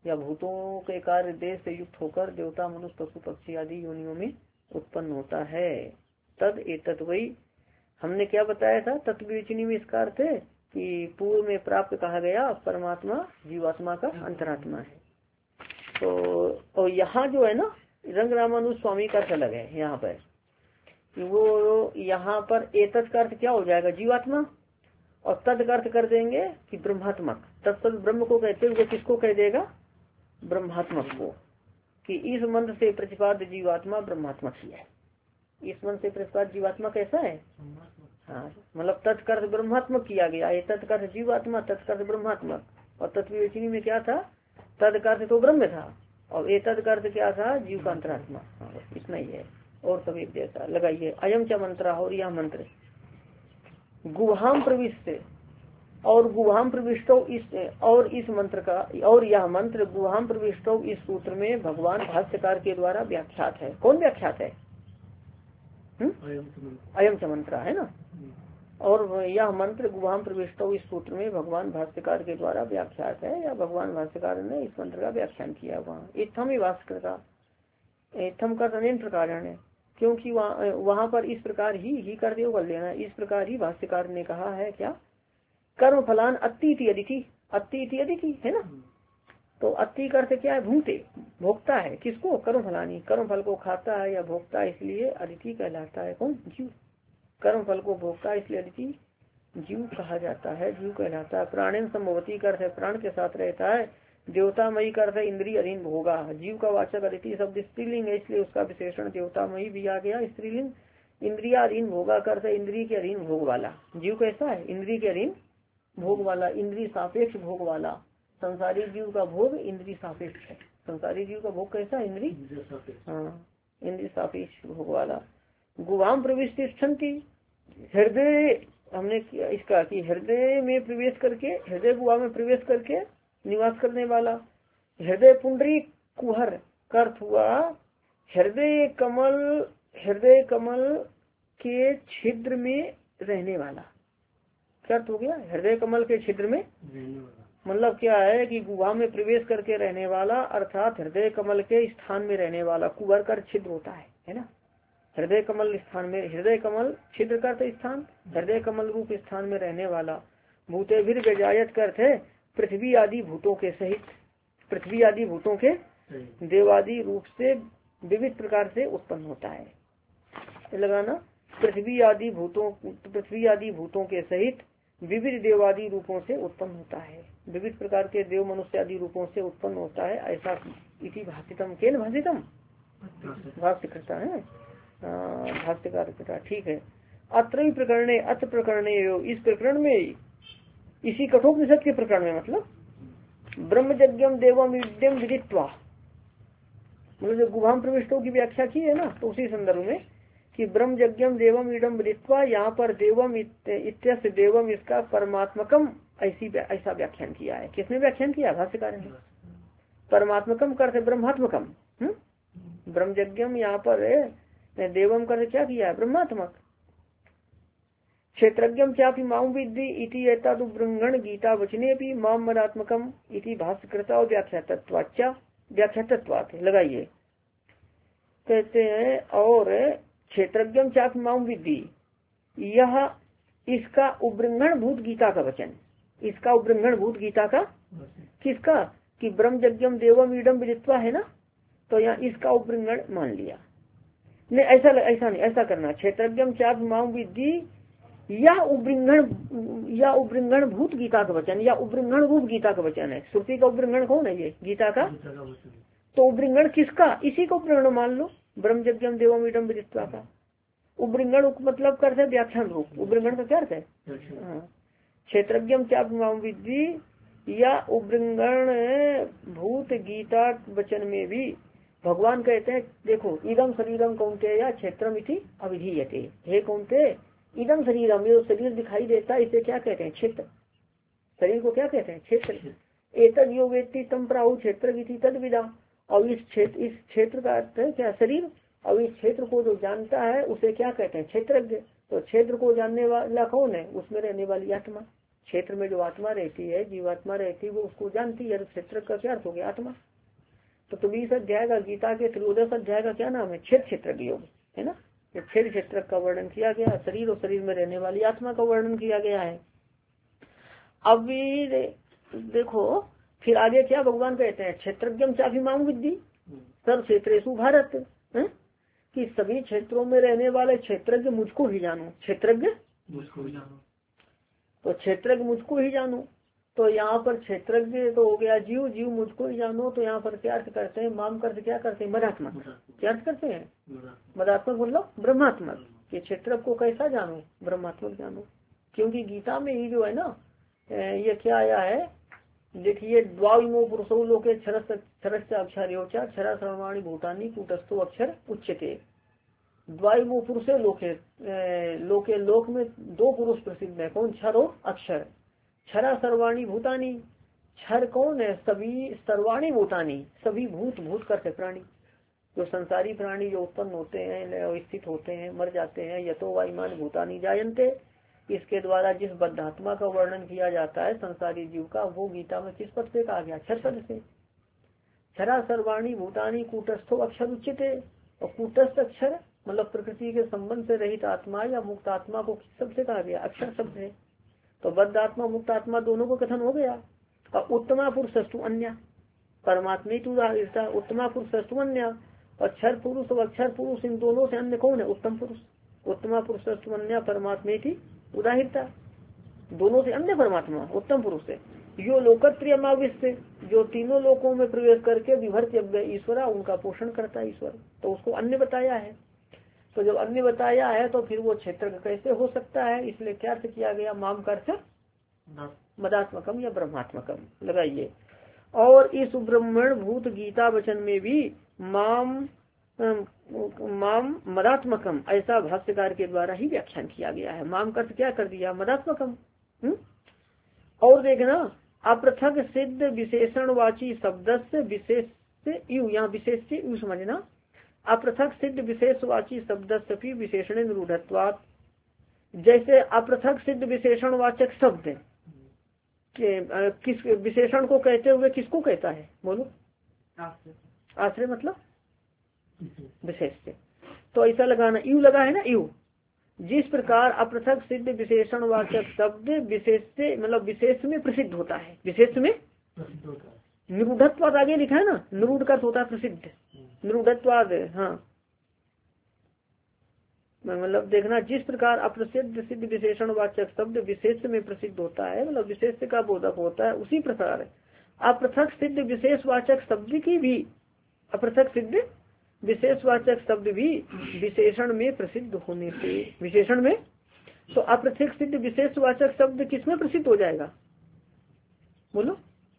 या भूतों के कार्य देश से युक्त होकर देवता मनुष्य पशु पक्षी आदि योनियों में उत्पन्न होता है। तद एतत् वही हमने क्या बताया था, तत्व विवेचनी में इसका अर्थ है कि पूर्व में प्राप्त कहा गया परमात्मा जीवात्मा का अंतरात्मा है। तो और यहाँ जो है ना रंग रामानुज स्वामी का अर्थ अलग है यहाँ पर, वो यहाँ पर एतत् का अर्थ क्या हो जाएगा, जीवात्मा, और तद का अर्थ कर देंगे कि ब्रह्मात्मक। तत्त ब्रह्म को कहते हुए किसको कह देगा, ब्रह्मात्मक को, कि इस मंत्र से प्रतिपाद्य जीवात्मा ब्रह्मात्मक ही है। इस मंत्र से प्रतिपाद्य जीवात्मा कैसा है, हाँ, मतलब तत्कर्थ ब्रह्मात्मक किया गया है। तत्कर्थ जीवात्मा, तत्कर्थ ब्रह्मात्मक। और तत्विवेचनी में क्या था, तत्कर्थ तो ब्रह्म था और ये तत्कर्थ क्या था, जीव का अंतरात्मा। हाँ, इतना ही है और सब एक जैसा। लगाइए अयम च मंत्र, और यह मंत्र गुहाम प्रविष्ट, और गुहाम प्रविष्टो इस, और इस मंत्र का, और यह मंत्र गुहाम प्रविष्टो इस सूत्र में भगवान भाष्यकार के द्वारा व्याख्यात है। कौन व्याख्यात है, अयम च मंत्र है ना। और यह मंत्र गुहाम प्रविष्टो इस सूत्र में भगवान भाष्यकार के द्वारा व्याख्यात है, या भगवान भाष्यकार ने इस मंत्र का व्याख्यान किया। वहाँ इत्थम ही भास्कर, इत्थम का अनेक प्रकार है, क्योंकि वहाँ वहाँ पर इस प्रकार ही ही कर दे कर लेना, इस प्रकार ही भाष्यकार ने कहा है क्या, कर्म फलान अति अदिति, अति अदिति है ना। तो अति का अर्थ क्या है, भूते, भोगता है। किसको, कर्म फलानी, कर्म फल को खाता है या भोगता है, इसलिए अदिति कहलाता है। कौन, जीव। कर्म फल को भोगता है इसलिए अदिति जीव कहा जाता है, जीव कहलाता है। प्राणेन संभवती का अर्थ है प्राण के साथ रहता है। देवतामयी का अर्थ है इंद्रिय अधीन भोगा। जीव का वाचक अदिति शब्द स्त्रीलिंग है, इसलिए उसका विशेषण देवतामयी भी आ गया। स्त्रीलिंग इंद्रियाधीन भोगा का अर्थ है इंद्रिय के अधीन भोग वाला। जीव कैसा है, इंद्रिय के अधीन भोग वाला, इंद्रिय सापेक्ष भोग वाला। संसारी जीव का भोग इंद्रिय सापेक्ष है। संसारी जीव का भोग कैसा, इंद्रिय, हाँ, इंद्रिय सापेक्ष भोग वाला। गुहाम प्रविष्टि छंती, हृदय, हमने इसका कि हृदय में प्रवेश करके, हृदय गुहा में प्रवेश करके निवास करने वाला। हृदय पुंडरी कुहर का अर्थ हुआ हृदय कमल, हृदय कमल के छिद्र में रहने वाला। क्या अर्थ हो गया, हृदय कमल के छिद्र में, मतलब क्या है कि गुहा में प्रवेश करके रहने वाला, अर्थात हृदय कमल के स्थान में रहने वाला। कुहर का छिद्र होता है, है ना। हृदय कमल स्थान में, हृदय कमल छिद्र का अर्थ स्थान, हृदय कमल रूप स्थान में रहने वाला। भूते भीर व्यजायत का अर्थ है पृथ्वी आदि भूतों के सहित, पृथ्वी आदि भूतों के देवादि रूप से विविध प्रकार से उत्पन्न होता है। लगाना पृथ्वी आदि भूतों, पृथ्वी आदि भूतों के सहित विविध देवादि रूपों से उत्पन्न होता है। विविध प्रकार के देव मनुष्य आदि रूपों से उत्पन्न होता है, ऐसा इति भाषितम, केन भाषितम, भाष्य करता है भाष्यकार करता। ठीक है। अत्र प्रकरणे, अत्र प्रकरणे, इस प्रकरण में, इसी कठोपनिषद के प्रकरण में, मतलब ब्रह्म यज्ञम देवम विद्यम विदित्वा, मतलब जो गुहाम प्रविष्टों की व्याख्या की है ना, तो उसी संदर्भ में कि ब्रह्म यज्ञम देवम इडम विदित्वा, यहाँ पर देवम इत्यस्य देवम इसका परमात्मकम ऐसी ऐसा व्याख्यान किया है। किसने व्याख्यान किया, भाष्यकार ने। परमात्मकम करते ब्रह्मात्मकम, ब्रह्म यज्ञम यहाँ पर देवम कर क्या किया है, ब्रह्मात्मक। क्षेत्रज्ञम चापि माम विद्धि इति एतदुब्रह्मण गीता वचने भी माम मदात्मकम इति भाष्यकृता और व्याख्यातत्वाच्चा, व्याख्यातत्वात् लगाइए। कहते हैं और क्षेत्रज्ञम चापि माम विद्धि, यह इसका उब्रह्मण भूत गीता का वचन, इसका उब्रह्मण भूत गीता का, किसका, कि ब्रह्म यज्ञम देवम ईडम विदित्वा है ना, तो यहाँ इसका उब्रह्मण मान लिया। नहीं, ऐसा ऐसा नहीं, ऐसा करना, क्षेत्रज्ञम चापि माम विद्धि, यह उब्रह्मण, या उब्रह्मण भूत गीता का वचन, या उब्रह्मण रूप गीता का वचन है। श्रुति का उब्रह्मण कौन है, ये गीता का। तो उब्रह्मण किसका, इसी को उब्रह्मण मान लो, ब्रह्म यज्ञम देवम ईडम विदित्वा का। उब्रह्मण मतलब करते व्याख्यान रूप, उब्रह्मण का क्या अर्थ है, क्षेत्रज्ञम चापि माम विद्धि, या उब्रह्मण भूत गीता वचन में भी भगवान कहते हैं, देखो इदम शरीरम कौनते या क्षेत्रम इति अविधीयते, हे कौनते इदम शरीरम, ये शरीर दिखाई देता है, इसे क्या कहते हैं, क्षेत्र। शरीर को क्या कहते हैं, क्षेत्र। एतद यो वेत्ति तम प्राहु क्षेत्र विधि तद विदा, और इस क्षेत्र, इस क्षेत्र का अर्थ है क्या, शरीर। और इस क्षेत्र को जो जानता है उसे क्या कहते हैं, क्षेत्रज्ञ। तो क्षेत्र को जानने वाला कौन है, उसमें रहने वाली आत्मा। क्षेत्र में जो आत्मा रहती है, जीवात्मा रहती है, वो उसको जानती है। क्षेत्र का क्या अर्थ हो गया? आत्मा। तो चौबीस अध्याय का, गीता के त्रयोदश अध्याय का क्या नाम है? क्षेत्र क्षेत्र योग, है ना। क्षेत्र क्षेत्र का वर्णन किया गया, शरीर और शरीर में रहने वाली आत्मा का वर्णन किया गया है। अभी देखो फिर आगे क्या भगवान कहते हैं, क्षेत्रज्ञम चाभिमाम विद्धि सर्व क्षेत्रेषु भारत, है कि सभी क्षेत्रों में रहने वाले क्षेत्रज्ञ मुझको ही जानो। क्षेत्रज्ञ मुझको ही जानो, तो क्षेत्रज्ञ मुझको ही जानो। तो यहाँ पर क्षेत्रज्ञ तो हो गया जीव, जीव मुझको ही जानो। तो यहाँ पर क्या अर्थ करते हैं? माम करते क्या करते हैं? मदात्मक। क्या अर्थ करते हैं? मदात्मक मतलब ब्रह्मात्मक। ये क्षेत्र को कैसा जानो? ब्रह्मात्मक जानो। क्योंकि गीता में ही जो है ना, ये क्या आया है, देखिए द्वाविमो पुरुषो लोके क्षरस्य अक्षर क्षरा सर्वाणि भूतानि कूटस्थो अक्षर उच्यते। द्वाविमो पुरुषे लोके, लोके लोक में दो पुरुष प्रसिद्ध है। कौन? क्षर और अक्षर। क्षरा सर्वाणी भूतानी, क्षर कौन है? सभी, सर्वाणी भूतानी सभी भूत, भूत करते प्राणी, जो संसारी प्राणी जो उत्पन्न होते हैं, स्थित होते हैं, मर जाते हैं। यतो वायुमान भूतानी जायन्ते, इसके द्वारा जिस बद्धात्मा का वर्णन किया जाता है संसारी जीव का, वो गीता में किस पद पे कहा गया? क्षर पद से। क्षरा सर्वाणी भूतानी कूटस्थो अक्षर उच्यते। और कूटस्थ अक्षर मतलब प्रकृति के संबंध से रहित आत्मा या मुक्त आत्मा को किस शब्द से कहा गया? अक्षर शब्द है। तो बद्ध आत्मा मुक्त आत्मा दोनों को कथन हो गया। और उत्तमा पुरुषस्तु अन्य, परमात्मा की उदाहरणता उत्तमा पुरुषस्तु अन्य। और क्षर पुरुष और अक्षर पुरुष, इन दोनों से अन्य कौन है? उत्तम पुरुष। उत्तमा पुरुषस्तु अन्य परमात्मा की उदाहरणता, दोनों से अन्य परमात्मा उत्तम पुरुष है। यो लोकत्रयमाविष्य, जो तीनों लोकों में प्रवेश करके विभर्त ईश्वरा, उनका पोषण करता है ईश्वर। तो उसको अन्य बताया है। तो जब अन्य बताया है तो फिर वो क्षेत्र कैसे हो सकता है? इसलिए क्या अर्थ किया गया? माम का अर्थ मदात्मकम या ब्रह्मात्मकम लगाइए। और इस ब्रह्मण भूत गीता वचन में भी माम माम मदात्मकम ऐसा भाष्यकार के द्वारा ही व्याख्यान किया गया है। माम का अर्थ क्या कर दिया? मदात्मकम। हुँ? और देखना, अपृथक सिद्ध विशेषणवाची शब्द से विशेष से यू, यहाँ विशेष से यू समझना, अपृथक सिद्ध विशेषवाची शब्द से विशेषण निरूढ़त्वात्। जैसे अपृथक सिद्ध विशेषणवाचक शब्द के किस विशेषण को कहते हुए किसको कहता है? बोलो। आश्रय मतलब विशेष से। तो ऐसा लगाना, यू लगा है ना, यू। जिस प्रकार अपृथक सिद्ध विशेषण वाचक शब्द विशेष से मतलब विशेष में प्रसिद्ध होता है, विशेष में निरूढ़त्वाद आगे लिखा है ना, निरूढ़ का होता है प्रसिद्ध, निरूढ़त्वाद। हाँ मतलब देखना, जिस प्रकार अप्रसिद्ध सिद्ध विशेषण वाचक शब्द विशेष में प्रसिद्ध होता है, मतलब विशेष का बोधक होता है, उसी प्रकार अपृथक सिद्ध विशेष वाचक शब्द की भी, अपृथक सिद्ध विशेषवाचक शब्द भी विशेषण में प्रसिद्ध होने से, विशेषण में, तो अपृथक सिद्ध विशेषवाचक शब्द किसमें प्रसिद्ध हो जाएगा? बोलो।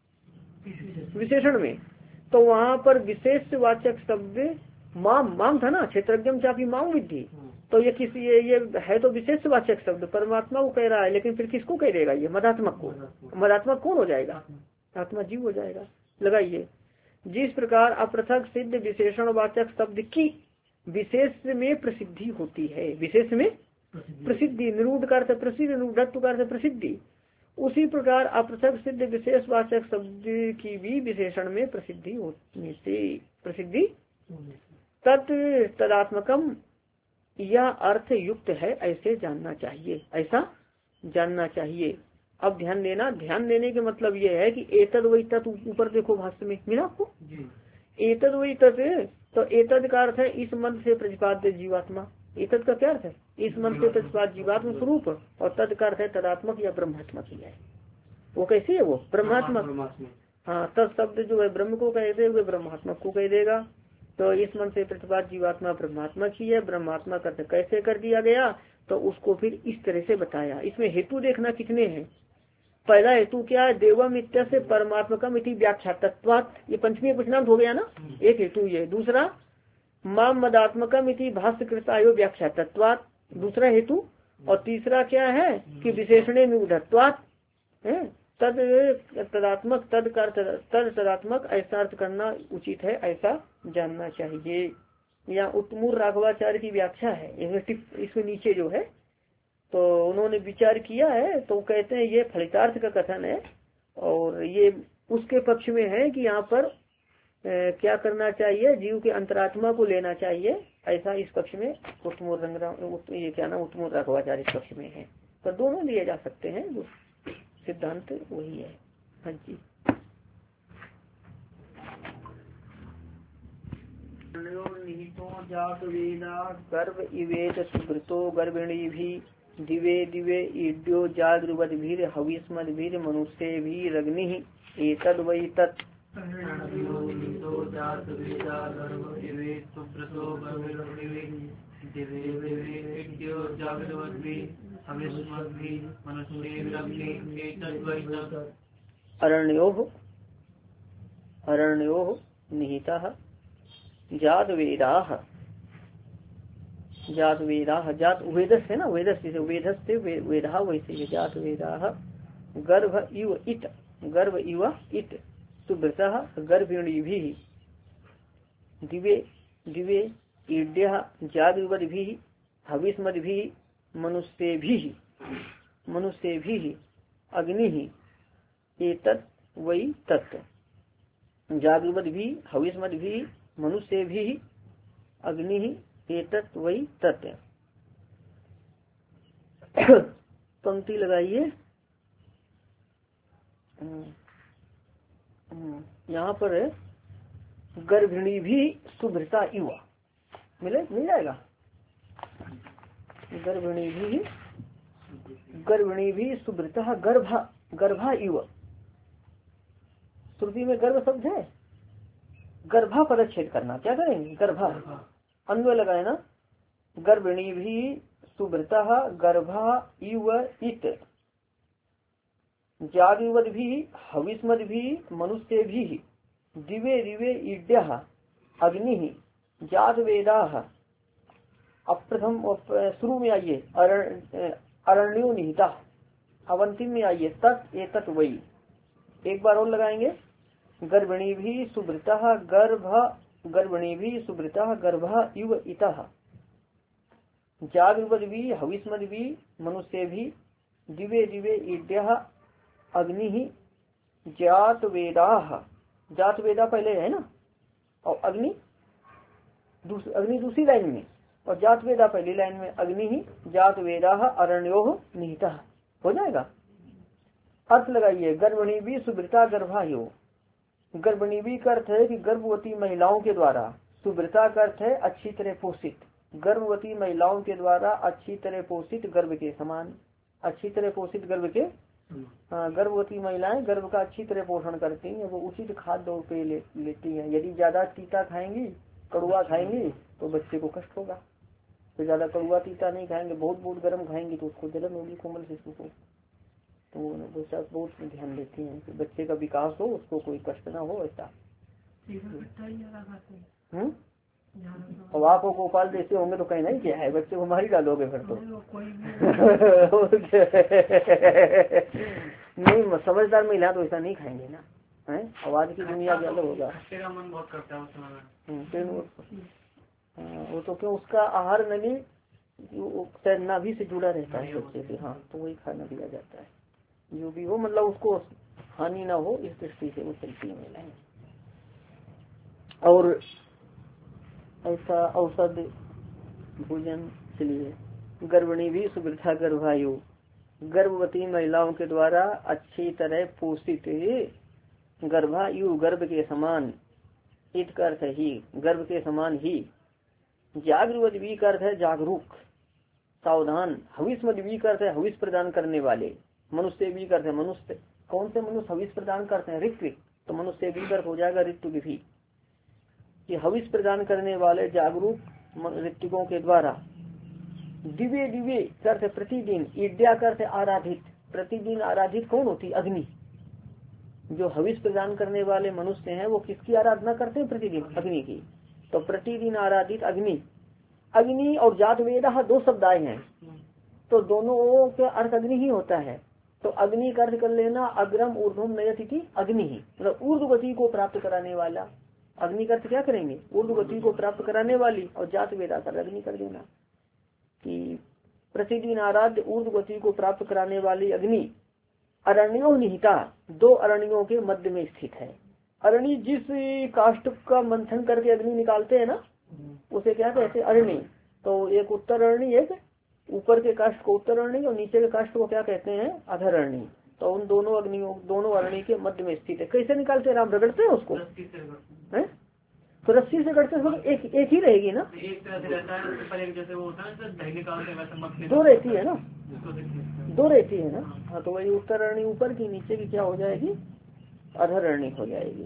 विशेषण में। तो वहाँ पर विशेषवाचक शब्द माम, माम था ना, क्षेत्रज्ञम चापी माम विद्धि। तो ये किसी ये, ये है तो विशेषवाचक शब्द परमात्मा को कह रहा है, लेकिन फिर किसको कह देगा? ये मदात्मक को। मदात्मक कौन हो जाएगा? आत्मा जीव हो जाएगा। लगाइए, जिस प्रकार अपृथक सिद्ध विशेषण वाचक शब्द की विशेष में प्रसिद्धि होती है, विशेष में प्रसिद्धि, निरूढ़ का अर्थ प्रसिद्ध, निरूढ़त्व का अर्थ प्रसिद्धि, उसी प्रकार अपृथक सिद्ध विशेष वाचक शब्द की भी विशेषण में प्रसिद्धि होने से, प्रसिद्धि तत् तदात्मकम, यह अर्थ युक्त है, ऐसे जानना चाहिए, ऐसा जानना चाहिए। अब ध्यान देना, ध्यान देने के मतलब ये है कि एतद वही तत्, ऊपर देखो भाष्य में मिला आपको, एतद वही तत्। तो एतद का अर्थ है इस मंत्र से प्रतिपाद्य जीवात्मा। एतद का क्या अर्थ है? इस मंत्र से प्रतिपाद्य जीवात्म स्वरूप। और तद का अर्थ है तदात्मक या ब्रह्मात्मक ही है। वो कैसी है? वो ब्रह्मात्मक। हाँ, तद शब्द जो है ब्रह्म को कह दे, वे ब्रह्मात्मक को कह देगा। तो इस मंत्र से प्रतिपाद्य जीवात्मा ब्रह्मात्मक ही है। ब्रह्मात्मा का अर्थ कैसे कर दिया गया? तो उसको फिर इस तरह से बताया। इसमें हेतु देखना कितने हैं। पहला हेतु क्या है? देवम इत्य से परमात्मकम इति व्याख्या तत्वात्, ये पंचमी प्रश्नांत हो गया ना, एक हेतु ये। दूसरा माम मदात्मकम इति भाष्य कृतायो व्याख्या तत्वात्, दूसरा हेतु। और तीसरा क्या है कि विशेषणे निरूढ़त्वात्, तद तदात्मक, तद कर तद तदात्मक, ऐसा अर्थ करना उचित है, ऐसा जानना चाहिए। यहाँ उत्तमूर राघवाचार्य की व्याख्या है, इसमें नीचे जो है तो उन्होंने विचार किया है, तो कहते हैं ये फलितार्थ का कथन है और ये उसके पक्ष में है कि यहाँ पर ए, क्या करना चाहिए, जीव के अंतरात्मा को लेना चाहिए, ऐसा इस पक्ष में उत्तम रंग ये क्या ना उत्तम राघवाचार्य इस पक्ष में है। पर दोनों लिए जा सकते हैं, जो सिद्धांत वही है। हाँ जी। निहितो जात वेदा गर्भ इवेद सुकृतो गर्भिणी भी दिवे दिवे ईड्यो जागृवद भीर हविस्मद भीर मनुष्य भी रग्नि एतद वै तत् अरण्योः अरण्योः निहितः जात वेदाः जात वेदाः जात वेदस है ना, वेदस जैसे वेदस से वेदा वैसे ये जात वेदाः गर्भ इव इत गर्भ इव इत सुब्रतः गर्भिणी भी दिवे दिवे ईड्यः जागृवद भी हविस्मद भी मनुष्य भी मनुष्य भी अग्नि एतत् वै तत् जागृवद भी हविस्मद भी मनुष्य भी अग्नि एतत् वै तत्। पंक्ति लगाइए। यहाँ पर गर्भिणी भी सुभृता युवा मिले मिल जाएगा। गर्भिणी भी गर्भिणी भी सुभृता गर्भा गर्भा युवा। श्रुति में गर्भ शब्द है, गर्भा पदच्छेद करना, क्या करेंगे गर्भा अन्वय लगाए ना। गर्भिणी भी सुभृता गर्भा इव इत जागृवद भी हविस्मद भी मनुष्य भी दिवे दिवे ईड्यः अग्नि जात वेदाः। अब प्रथम शुरू में आइए अरण्यो निहिता, अब अंतिम में आइए तत् एतत् वै। एक बार और लगाएंगे। गर्भिणी भी सुभृता गर्भ गर्भिणी भी सुभृता गर्भ इव इतः जागृवद भी हविस्मद भी मनुष्य भी दिवे दिवे ईड्यः अग्नि जात वेदाः। जात वेदा पहले है ना, और अग्नि दूस, अग्नि दूसरी लाइन में, और जात वेदा पहली लाइन में। अग्नि ही जात वेदाः अरण्योः निहितः हो जाएगा। अर्थ लगाइए। गर्भिणी भी सुभृता गर्भायो। गर्भिणी भी का अर्थ है कि गर्भवती महिलाओं के द्वारा, सुभृता का अर्थ है अच्छी तरह पोषित, गर्भवती महिलाओं के द्वारा अच्छी तरह पोषित गर्भ के समान। अच्छी तरह पोषित गर्भ के हाँ, गर्भवती महिलाएं गर्भ का अच्छी तरह पोषण करती हैं, वो उचित खाद्य पे ले, लेती हैं। यदि ज्यादा तीता खाएंगी, कड़ुआ खाएंगी तो बच्चे को कष्ट होगा। तो ज्यादा कड़ुआ तीता नहीं खाएंगे, बहुत बहुत गर्म खाएंगी तो उसको जलन होगी कोमल शिशु को। तो वो बहुत ध्यान देती हैं कि बच्चे का विकास हो, उसको कोई कष्ट ना हो ऐसा। हम्म और आप गोपाल देते होंगे तो कहना ही क्या है, बच्चे को मार ही डालोगे फिर तो। नहीं समझदार महिला तो ऐसा नहीं खाएंगे ना, है आवाज की दुनिया ज्यादा होगा। मन बहुत करता है वो तो क्यों, उसका आहार नली नाभि से जुड़ा रहता है बच्चे के। हाँ तो वही खाना दिया जाता है, जो भी हो मतलब उसको हानि ना हो इस दृष्टि से वो चलती है महिलाएं। और ऐसा औषध भोजन चलिए। गर्भिणी भी सुवृथा गर्भायु, गर्भवती महिलाओं के द्वारा अच्छी तरह पोषित गर्भायु गर्भ के समान, इत का अर्थ ही गर्भ के समान ही। जागृवत भी का अर्थ है जागरूक सावधान। हविष्मद भी का अर्थ है हविष प्रदान करने वाले। मनुष्य भी का अर्थ है मनुष्य, कौन से मनुष्य हविष प्रदान करते हैं, ऋत्विक, तो मनुष्य भी का अर्थ हो जाएगा ऋतु भी। कि हविष प्रदान करने वाले जागरूक ऋतिकों के द्वारा। दिव्य दिव्य करते प्रतिदिन, ईड्या करते आराधित, प्रतिदिन आराधित कौन होती, अग्नि। जो हविष प्रदान करने वाले मनुष्य हैं वो किसकी आराधना करते हैं प्रतिदिन, अग्नि की। तो प्रतिदिन आराधित अग्नि। अग्नि और जात वेदा दो शब्द आए हैं, तो दोनों के अर्थ अग्नि ही होता है। तो अग्नि का अर्थ कर लेना अग्रम ऊर्ध्वम नयति अग्नि ही, मतलब ऊर्ध्वगति को प्राप्त कराने वाला। अग्नि का अर्थ क्या करेंगे, ऊर्ध्वगति को प्राप्त कराने वाली, और जात वेदा कर अग्नि कर देना। कि प्रतिदिन आराध्य ऊर्ध्व गति को प्राप्त कराने वाली अग्नि अरण्यो निहिता दो अरण्यों के मध्य में स्थित है। अरण्य जिस काष्ठ का मंथन करके अग्नि निकालते हैं ना, उसे क्या कहते हैं? अरण्य। तो एक उत्तर अरण्य, एक ऊपर के काष्ठ को उत्तर अरण्य और नीचे के काष्ठ को क्या कहते हैं? अधर अरण्य। तो उन दोनों अग्नियों दोनों अरण्य के मध्य में स्थित है। कैसे निकालते हैं? राम रगड़ते हैं उसको, है? तो रस्सी से गढ़ते समय एक एक ही रहेगी ना, एक तरह से रहता है, ऊपर एक जैसे वो होता है ना, दही निकालते हैं वैसे मत दो रहती है ना, दो रहती है ना। हाँ, तो वही उत्तररणी ऊपर की, नीचे की क्या हो जाएगी? अधररणी हो जाएगी।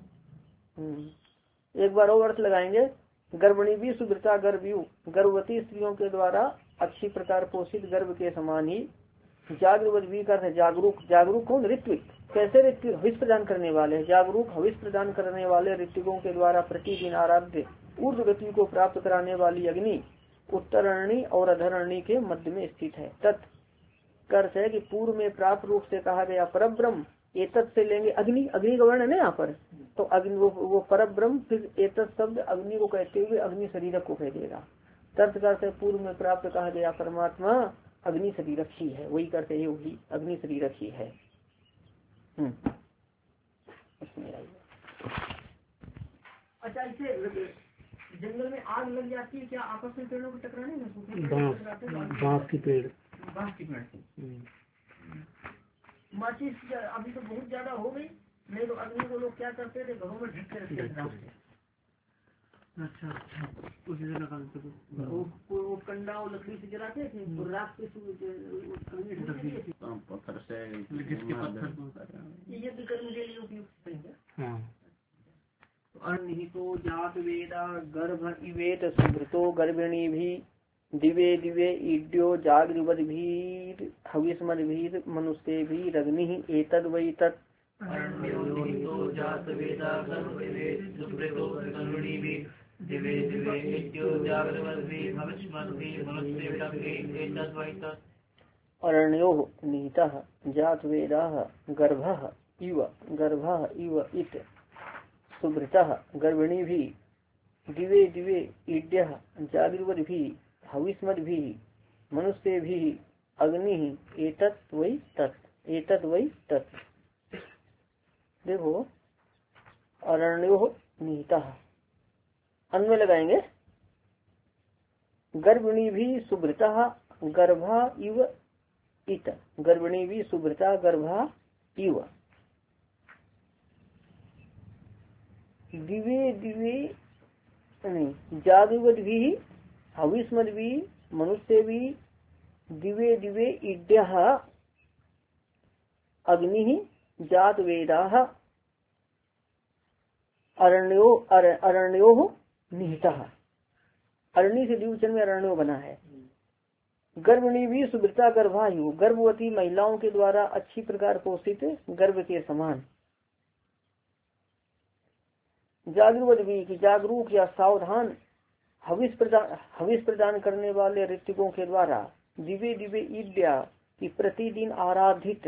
हम्म एक बार और अर्थ लगाएंगे। गर्भणी भी सुवृता गर्भयु, गर्भवती स्त्रियों के द्वारा अच्छी प्रकार पोषित गर्भ के समान ही। जागरूक भी कर जागरूक, जागरूक कौन? ऋत्विक। कैसे ऋत्विक? हविष प्रदान करने वाले। जागरूक हविष प्रदान करने वाले ऋत्विकों के द्वारा प्रतिदिन आराध्य ऊर्ध्व गति को प्राप्त कराने वाली अग्नि उत्तररणी और अधररणी के मध्य में स्थित है। तत् कर्थ है कि पूर्व में प्राप्त रूप से कहा गया परब्रह्म, एतत् से लेंगे अग्नि, अग्नि का वर्णन है यहाँ पर। तो अग्नि वो, वो परब्रह्म, फिर एतत् शब्द अग्नि को कहते हुए अग्नि शरीरक को कह देगा। तत् कर्थ है पूर्व में प्राप्त कहा गया परमात्मा अग्नि शरीरक ही है, वही करते हैं, वही अग्नि शरीरक ही है। हम्म अच्छा, इसे जंगल में आग लग जाती है क्या? आपस में पेड़ों को टकराने में बांस की पेड़ बांस की पेड़ माचिस अभी तो बहुत ज्यादा हो गई, नहीं तो अग्नि को लोग क्या करते थे? घरों में ढक के रखते थे। अच्छा अच्छा, उसी से निकालते थे वो, वो कंडा और लकड़ी से जलाते थे और रात के पत्थर से ये भी कर्म के लिए उपयुक्त है। अनिहितो जात वेदा गर्भ इवेत सुभृतो गर्भिणी भी दिवे दिवे ईड्यो जागृवद भीर हविष्मद भीर मनुष्य भी रग्नि एतद वै तत्। अनिहितो जात वेदा गर्भ इवेत सुभृतो गर्भिणी भी दिवे दिवे ईड्यो जागृवद भीर हविष्मद भीर मनुष्य भी रग्नि एतद वै तत्। अरण्यो निहितः जात वेदाः गर्भः इव गर्भः इव इत सुभृतः गर्भिणी भी दिवे दिवे ईड्यः जागृवद भी हविष्मद भी मनुष्य भी अग्नि एतत् वै तत् एतत् वै तत्। देखो अरण्यो निहितः अन्वय लगाएंगे। गर्भिणी भी सुभृतः गर्भा इव इत, गर्भिणी भी सुभृता गर्भा इव दिवे दिवे नहीं जागृवद भी हविष्मद भी मनुष्य भी दिवे दिवे ईड्यः अग्नि जात वेदाः अरण्यो अर, अरण्यो निहितः। अरण्य से द्विवचन में अरण्यो बना है। गर्भिणी भी सुवृता गर्भायु, गर्भवती महिलाओं के द्वारा अच्छी प्रकार पोषित गर्भ के समान। जागरूक भी की जागरूक या सावधान हविष प्रदान हविष प्रदान करने वाले ऋतिकों के द्वारा दिव्य दिव्य ईड्या की प्रतिदिन आराधित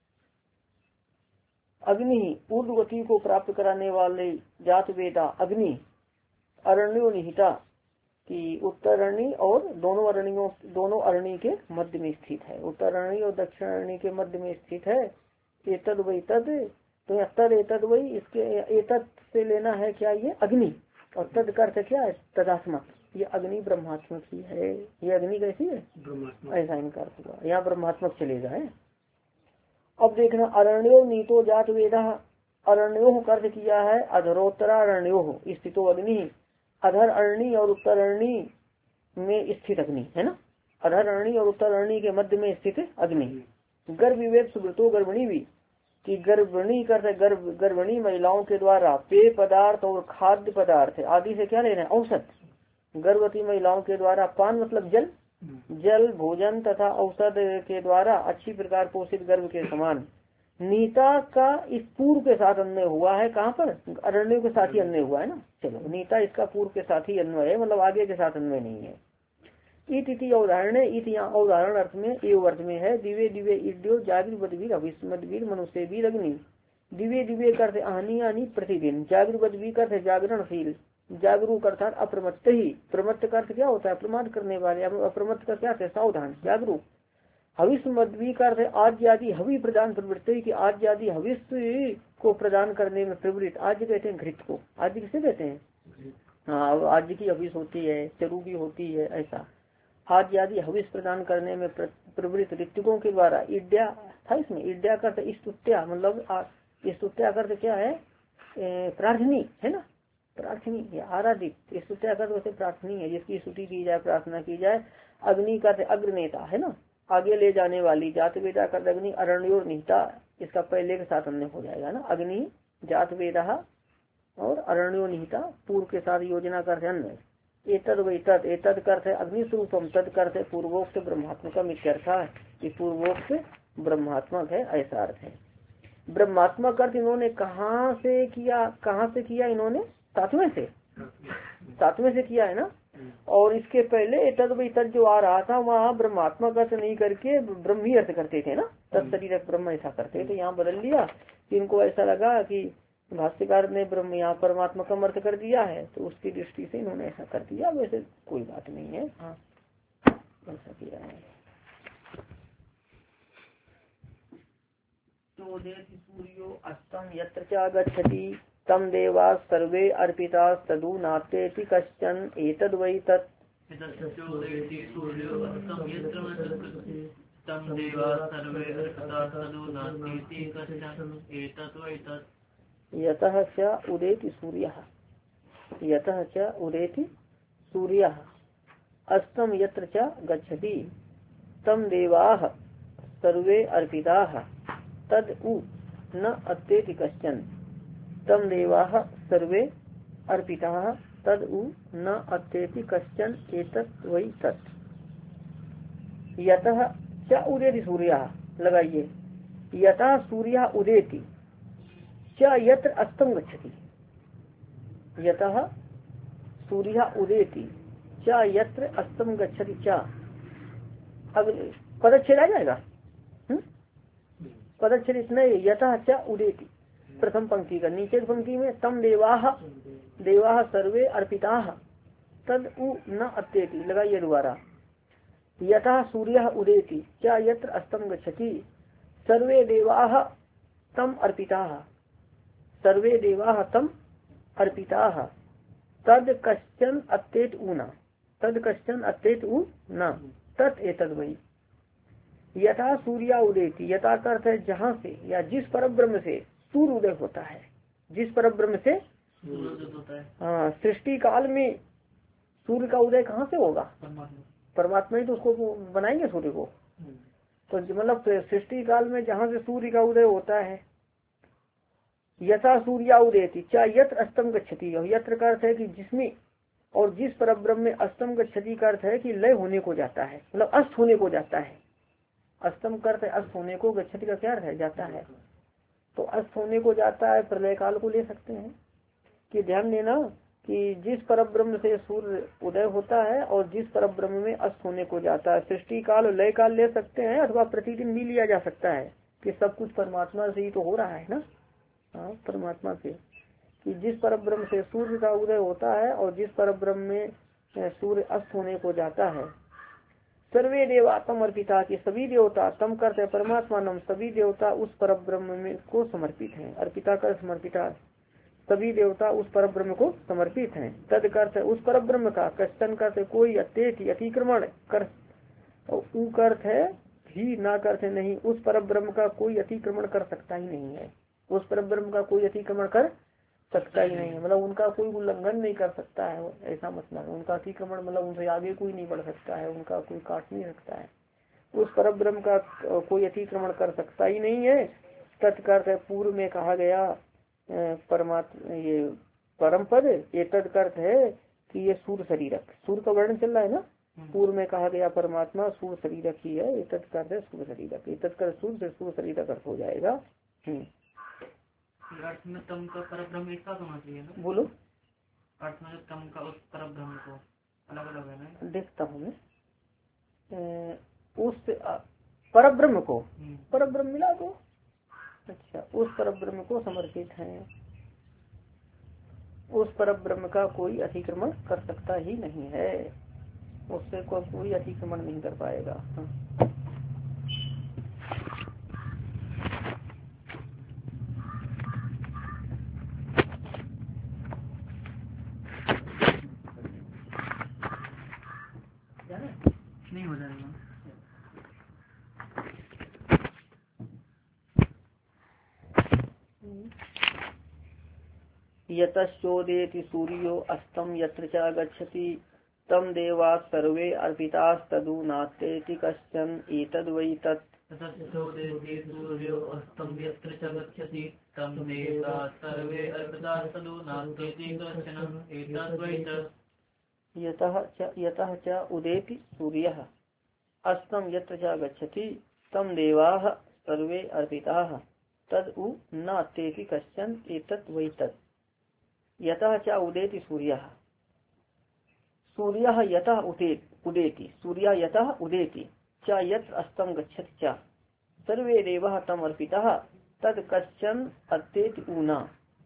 अग्नि ऊर्ध्वगति को प्राप्त कराने वाले जात वेदा अग्नि अरण्यो निहिता की उत्तररणी और दोनों अरण्यों दोनों अरण्य के मध्य में स्थित है। उत्तररणी और दक्षिण अरण्य के मध्य में स्थित है। एतद वै तद, तो तद एतद वै, इसके एतद से लेना है क्या? ये अग्नि, और तद का अर्थ क्या है? तदात्मक। ये अग्नि ब्रह्मात्मक ही है। ये अग्नि कैसी है? ऐसा इनका अर्थ हुआ। यहाँ ब्रह्मात्मक चलेगा है। अब देखना अरण्यो नीतो जात वेदा, अरण्यो का अर्थ किया है अधरोत्तरारण्यो स्थितो अग्नि, अधर अरणी और उत्तररणी में स्थित अग्नि है ना। अधर अरणी और उत्तररणी के मध्य में स्थित अग्नि। गर्भ विवेक सुब्रतो गर्भिणी भी कि गर्भिणी करते गर्भ गर्भिणी महिलाओं के द्वारा पेय पदार्थ और खाद्य पदार्थ आदि से क्या लेना है? औसत। गर्भवती महिलाओं के द्वारा पान मतलब जल, जल भोजन तथा औषध के द्वारा अच्छी प्रकार पोषित गर्भ के समान। नीता का इस पूर्व के साथ अन्वय हुआ है। कहाँ पर? अरण्य के साथ ही अन्वय हुआ है ना। चलो नीता इसका पूर्व के साथ ही अन्वय है, मतलब आगे के साथ अन्वय नहीं है। इति उदाहरण है, इत यहाँ उदाहरण अर्थ में एवं अर्थ में है। दिव्य दिव्य ईड्यो जागृवद्वीर अभिस्मद्वीर मनुष्य भी अग्नि। दिव्य दिव्य करते आनी आनी प्रतिदिन, जागृवद्वीर करते जागरणशील, जागरूक अर्थात अप्रमत्त ही। प्रमत्त का अर्थ क्या होता है? प्रमाद करने वाले। अप्रमत्त का क्या है? सावधान, जागरूक। हविष मध्वी का अर्थ है आज आदि हवि प्रदान प्रवृत्ति की, आज आदि हविष को प्रदान करने में प्रवृत्त। आज कहते हैं घृत को, आज किसे कहते हैं? हाँ, आज की हविष होती है, चरु भी होती है, ऐसा आज आदि हविष प्रदान करने में प्रवृत्त ऋतिकों के द्वारा। इड्या था इसमें, इड्या का स्तुत्या, मतलब स्तुत्या का क्या है? प्रार्थनी है ना, प्रार्थनी या आराधित। स्तुत्या का वैसे प्रार्थनी है, जिसकी स्तुति की जाए, प्रार्थना की जाए। अग्नि का अग्रनेता है ना, आगे ले जाने वाली। जात वेदा का अग्नि, अरण्यो निहिता, इसका पहले के साथ अन्य हो जाएगा ना। अग्नि, जात वेदा और अरण्यो निहिता, पूर्व के साथ योजना करते अन्य। एतद व एतद, एतद करते अग्नि स्वरूपम, तद करते पूर्वोक्त ब्रह्मात्मकम इत्यर्थ है कि पूर्वोक्त ब्रह्मात्मक है, ऐसा अर्थ है। ब्रह्मात्मक अर्थ इन्होंने कहाँ से किया? कहाँ से किया इन्होंने? सातवें से, सातवें से किया है ना। और इसके पहले एतद व एतद जो आ रहा था, वहाँ ब्रह्मात्मक अर्थ नहीं करके ब्रह्म ही अर्थ करते थे ना, तत्शरीर ब्रह्म ऐसा करते थे। यहाँ बदल लिया, इनको ऐसा लगा कि भाष्यकार ने ब्रह्म यहाँ परमात्मा का अर्थ कर दिया है, तो उसकी दृष्टि से इन्होंने ऐसा कर दिया। वैसे कोई बात नहीं है, हाँ ऐसा किया है। तो सूर्यो अस्तम यत्र च गच्छति तम देवा सर्वे अर्पिता तदु नास्तेति कश्चन एतद् वै तत्। यतः च उदेति सूर्यः, यतः च उदेति सूर्यः अस्तम यत्र च गच्छति तम देवाः सर्वे अर्पिताः तद उ न अत्येति कश्चन। तम देवाः सर्वे अर्पिताः तद उ न अत्येति कश्चन एतत् वै तत्। यतः च उदेति सूर्यः, लगाइए, यतः सूर्यः उदेति च यत्र अस्तम गच्छति। यतः सूर्यः उदेति च यत्र अस्तम गच्छति। च अगले पदच्छेद आ जाएगा, पदच्छेद इतना ही। यतः च उदेति प्रथम पंक्ति का, नीचे की पंक्ति में तम देवाः, देवाः सर्वे अर्पिताः तद उ न अत्येति, लगाइए दोबारा। यतः सूर्यः उदेति च यत्र अस्तम गच्छति सर्वे देवाः तम अर्पिताः, सर्वे देवाः तम अर्पिताः तद कश्चन अत्येत उ न, तद कश्चन अत्येत उ न तत् एतद् वै। यथा सूर्या उदेति, यथा का अर्थ है जहाँ से या जिस परब्रह्म से सूर्य उदय होता है, जिस परब्रह्म से हाँ, सृष्टि काल में सूर्य का उदय कहाँ से होगा? परमात्मा ही तो उसको बनाएंगे सूर्य को। तो मतलब सृष्टि काल में जहाँ से सूर्य का उदय होता है। यथा सूर्या उदेति चा यत्र अस्तम गच्छति, यत्र का अर्थ है कि जिसमें और जिस परब्रह्म में अस्तम गच्छति का अर्थ है कि लय होने को जाता है, मतलब अस्त होने को जाता है। अस्तम का अर्थ है अस्त होने को, गच्छति का क्या अर्थ है? जाता है। तो अस्त होने को जाता है, प्रलय काल को ले सकते हैं। कि ध्यान देना कि जिस परब्रह्म से सूर्य उदय होता है और जिस परब्रह्म में अस्त होने को जाता है, सृष्टि काल और लय काल ले सकते हैं, अथवा प्रतिदिन भी लिया जा सकता है कि सब कुछ परमात्मा से ही तो हो रहा है ना। हाँ, परमात्मा से, कि जिस परब्रह्म से सूर्य का उदय होता है और जिस परब्रह्म में सूर्य अस्त होने को जाता है। सर्वे देवा तम अर्पिता, की सभी देवता, तम करते परमात्मा नम, सभी देवता उस परब्रह्म में को समर्पित हैं। अर्पिता कर समर्पिता, सभी देवता उस परब्रह्म को समर्पित हैं। तद करते उस परब्रह्म का, कश्चन करते कोई अत्येति अतिक्रमण कर, ऊ अर्थ है ही ना करते नहीं, उस परब्रह्म का कोई अतिक्रमण कर सकता ही नहीं है। उस परब्रह्म का कोई अतिक्रमण कर सकता ही नहीं है, मतलब उनका कोई उल्लंघन नहीं कर सकता है, ऐसा मतलब। उनका अतिक्रमण मतलब उनसे आगे कोई नहीं बढ़ सकता है, उनका कोई काट नहीं सकता है। उस परब्रह्म का कोई अतिक्रमण कर सकता ही नहीं है। तत्कर्थ पूर्व में कहा गया परमात्मा, ये परम पद, ये तत्कर्थ है कि ये सूर्य शरीरक, सूर्य का वर्णन चल रहा है ना। पूर्व में कहा गया परमात्मा सूर्य शरीरक ही है, ये तत्कर्थ है सूर्य शरीरक। ये तत्कर्थ सूर्य से सूर्य शरीरक अर्थ हो जाएगा। अर्थ में तम का परब्रह्म एक साथ होना चाहिए ना। बोलो, अर्थ में तम का उस परब्रह्म को अलग अलग है ना। देखता हूँ मैं, उस परब्रह्म को, परब्रह्म मिला दो। अच्छा, उस परब्रह्म को समर्पित है। उस पर ब्रह्म का कोई अतिक्रमण कर सकता ही नहीं है, उससे को, कोई अतिक्रमण नहीं कर पाएगा। हाँ। नहीं हो जाएगा। यतश्चोदेति सूर्यो अस्तम यत्र च गच्छति तम देवा सर्वे अर्पितास्तदु नास्तेति कश्चन एतद् वै तत्। सूर्यो अस्तम यत्र च गच्छति तम देवा सर्वे अर्पितास्तदु नास्तेति कश्चन एतद् वै तत्। यतः च यतः च उदेति सूर्यः अस्तम यत्र च गच्छति तम देवाः सर्वे अर्पिताः तद् उ नास्तेति कश्चन एतद् वै तत्। यतः च उदेति सूर्यः सूर्यः यतः उदेति सूर्य यतः उदेति च यत्र अस्तम गच्छति च सर्वे देवाः तम अर्पिताः तद् कश्चन अत्येति ऊना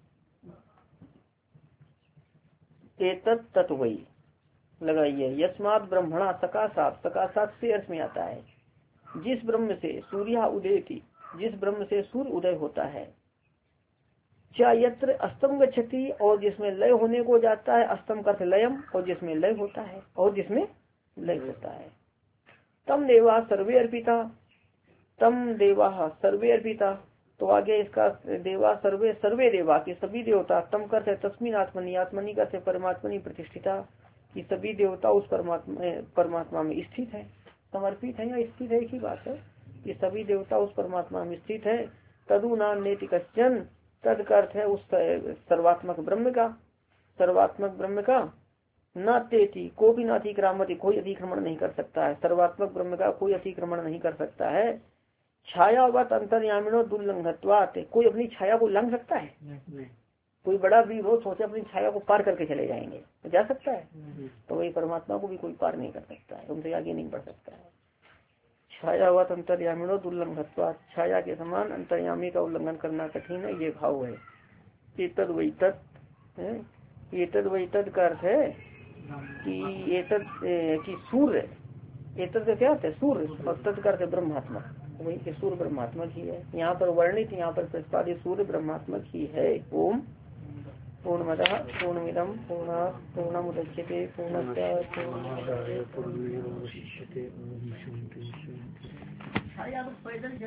एतत् तत् वै। लगाइए यस्मात् ब्रह्मणा सकाशात्, सकाशात् से अर्थ में आता है जिस ब्रह्म से सूर्य उदेति, जिस ब्रह्म से सूर्य उदय होता है, च यत्र अस्तम गच्छति और जिसमें लय होने को जाता है, अस्तम का लयम और जिसमें लय होता है और जिसमें लय होता है। तम देवा सर्वे अर्पिता, तम देवा सर्वे अर्पिता, तो आगे इसका देवा सर्वे सर्वे देवा के सभी देवता, तम करते तस्मिन आत्मनि, आत्मनि करते परमात्मनि प्रतिष्ठिता कि सभी देवता उस परमात्मा परमात्मा में स्थित है, समर्पित है या स्थित है, एक ही बात है कि सभी देवता उस परमात्मा में स्थित है। तदु नाम नेति कश्चन, तद का अर्थ है उस सर्वात्मक ब्रह्म का, सर्वात्मक ब्रह्म का न तेति को भी नातिक्रामति, कोई अतिक्रमण नहीं कर सकता है, सर्वात्मक ब्रह्म का कोई अतिक्रमण नहीं कर सकता है। छायावत अंतर्यामिनो दुर्लंघत्वात्, कोई अपनी छाया को लंघ सकता है? नहीं। कोई बड़ा वीर हो सोचे अपनी छाया को पार करके चले जाएंगे तो जा सकता है? तो वही परमात्मा को भी कोई पार नहीं कर सकता है, उनसे आगे नहीं बढ़ सकता है। छायावत अंतर्यामिनो दुर्लंघत्वात्, छाया के समान अंतर्यामी का उल्लंघन करना कठिन है, ये भाव है। एतद् वै तत्, एतद् वै तत् का अर्थ है कि एतद् कि सूर्य, एतद् का क्या अर्थ है? सूर्य, और तत् का अर्थ है ब्रह्मात्मा, वही के सूर्य ब्रह्मात्मक ही है। यहाँ पर वर्णित, यहाँ पर प्रतिपादित सूर्य ब्रह्मात्मक ही है। ओम पूर्णमदः पूर्णमिदं पूर्णात् पूर्णमुदच्यते पूर्णस्य पूर्णमादाय पूर्णमेवावशिष्यते।